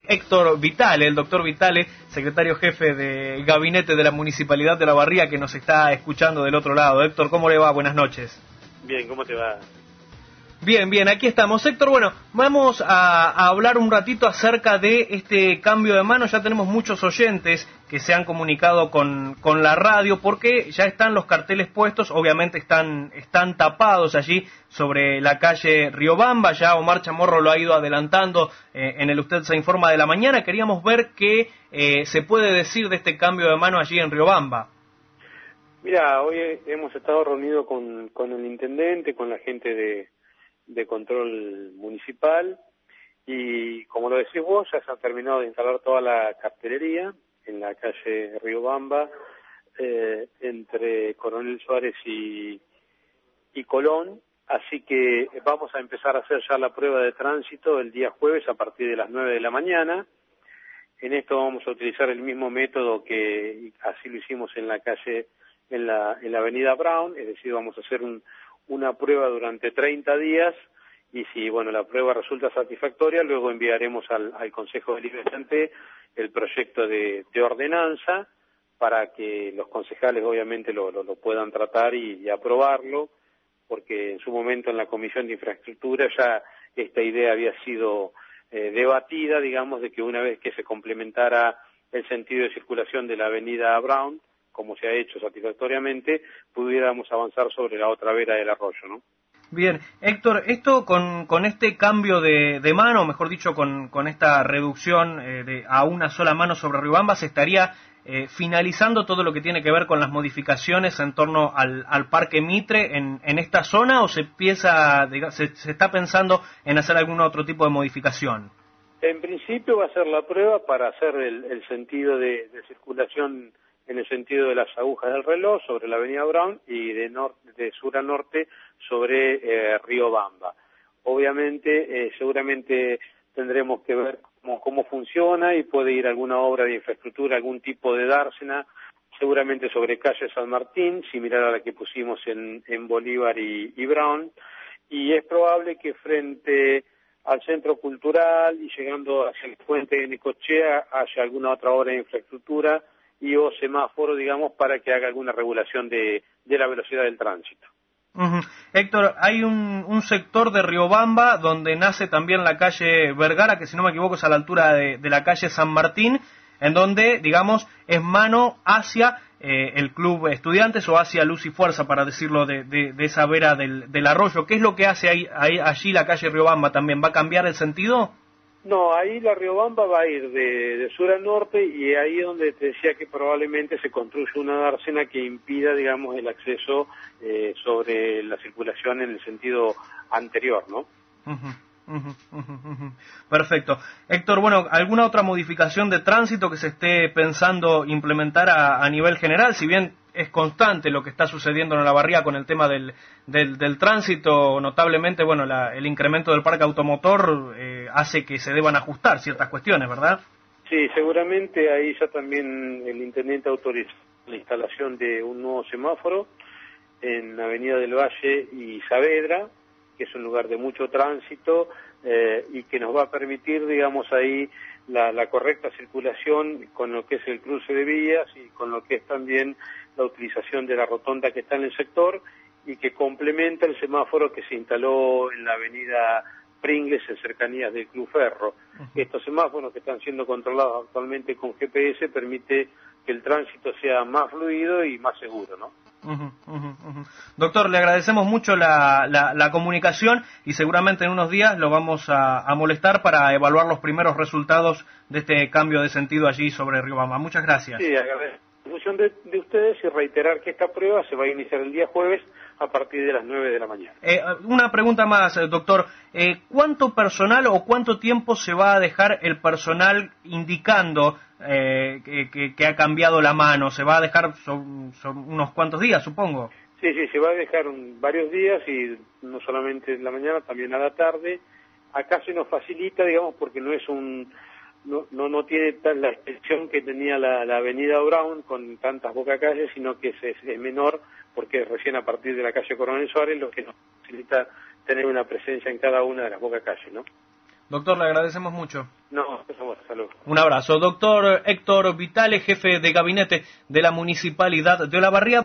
Héctor Vitale, el doctor Vitale, secretario jefe de gabinete de la Municipalidad de La Barría, que nos está escuchando del otro lado. Héctor, ¿cómo le va? Buenas noches. Bien, ¿cómo te va? Bien, bien, aquí estamos. Héctor, bueno, vamos a hablar un ratito acerca de este cambio de mano. Ya tenemos muchos oyentes que se han comunicado con la radio porque ya están los carteles puestos, obviamente están tapados allí sobre la calle Riobamba. Ya Omar Chamorro lo ha ido adelantando en el Usted se informa de la mañana. Queríamos ver qué se puede decir de este cambio de mano allí en Riobamba. Mira, hoy hemos estado reunidos con el intendente, con la gente de control municipal, y como lo decís vos, ya se ha terminado de instalar toda la cartelería en la calle Riobamba, entre Coronel Suárez y Colón, así que vamos a empezar a hacer ya la prueba de tránsito el día jueves a partir de las 9 de la mañana. En esto vamos a utilizar el mismo método que así lo hicimos en la calle, en la avenida Brown, es decir, vamos a hacer una prueba durante 30 días, y si la prueba resulta satisfactoria, luego enviaremos al Consejo Deliberante el proyecto de ordenanza para que los concejales obviamente lo puedan tratar y aprobarlo, porque en su momento en la Comisión de Infraestructura ya esta idea había sido debatida, digamos, de que una vez que se complementara el sentido de circulación de la avenida Brown, como se ha hecho satisfactoriamente, pudiéramos avanzar sobre la otra vera del arroyo, ¿no? Bien, Héctor, esto con este cambio de mano, mejor dicho, con esta reducción a una sola mano sobre Riobamba, ¿se estaría finalizando todo lo que tiene que ver con las modificaciones en torno al Parque Mitre en esta zona, o se está pensando en hacer algún otro tipo de modificación? En principio va a ser la prueba para hacer el sentido de circulación en el sentido de las agujas del reloj sobre la avenida Brown y de sur a norte sobre Riobamba. Obviamente, seguramente tendremos que ver cómo funciona, y puede ir alguna obra de infraestructura, algún tipo de dársena, seguramente sobre calle San Martín, similar a la que pusimos en Bolívar y Brown, y es probable que frente al centro cultural y llegando hacia el puente de Necochea haya alguna otra obra de infraestructura y o semáforo, digamos, para que haga alguna regulación de la velocidad del tránsito. Héctor, hay un sector de Riobamba donde nace también la calle Vergara, que si no me equivoco es a la altura de la calle San Martín, en donde, digamos, es mano hacia el Club Estudiantes o hacia Luz y Fuerza, para decirlo de esa vera del arroyo. ¿Qué es lo que hace allí la calle Riobamba también? ¿Va a cambiar el sentido? No, ahí la Riobamba va a ir de sur a norte, y ahí es donde te decía que probablemente se construya una dársena que impida, digamos, el acceso sobre la circulación en el sentido anterior, ¿no? Perfecto. Héctor, ¿alguna otra modificación de tránsito que se esté pensando implementar a nivel general? Si bien es constante lo que está sucediendo en La Barría con el tema del tránsito, notablemente, el incremento del parque automotor hace que se deban ajustar ciertas cuestiones, ¿verdad? Sí, seguramente ahí ya también el intendente autorizó la instalación de un nuevo semáforo en Avenida del Valle y Saavedra, que es un lugar de mucho tránsito y que nos va a permitir, digamos, ahí la correcta circulación con lo que es el cruce de vías y con lo que es también la utilización de la rotonda que está en el sector, y que complementa el semáforo que se instaló en la avenida Pringles en cercanías del Club Ferro. Estos semáforos que están siendo controlados actualmente con GPS permite que el tránsito sea más fluido y más seguro, ¿no? Doctor, le agradecemos mucho la comunicación, y seguramente en unos días lo vamos a molestar para evaluar los primeros resultados de este cambio de sentido allí sobre Riobamba. Muchas gracias. Sí, agradezco la función de ustedes, y reiterar que esta prueba se va a iniciar el día jueves a partir de las 9 de la mañana. Una pregunta más, doctor. ¿Cuánto personal o cuánto tiempo se va a dejar el personal indicando que ha cambiado la mano? ¿Se va a dejar son unos cuantos días, supongo? Sí, se va a dejar varios días, y no solamente en la mañana, también a la tarde. Acá se nos facilita, digamos, porque no es no tiene la extensión que tenía la avenida Brown con tantas bocacalles, sino que es menor, porque es recién a partir de la calle Coronel Suárez, lo que nos facilita tener una presencia en cada una de las bocacalles, ¿no? Doctor, le agradecemos mucho. No, salud. Un abrazo. Doctor Héctor Vitale, jefe de gabinete de la Municipalidad de Olavarría.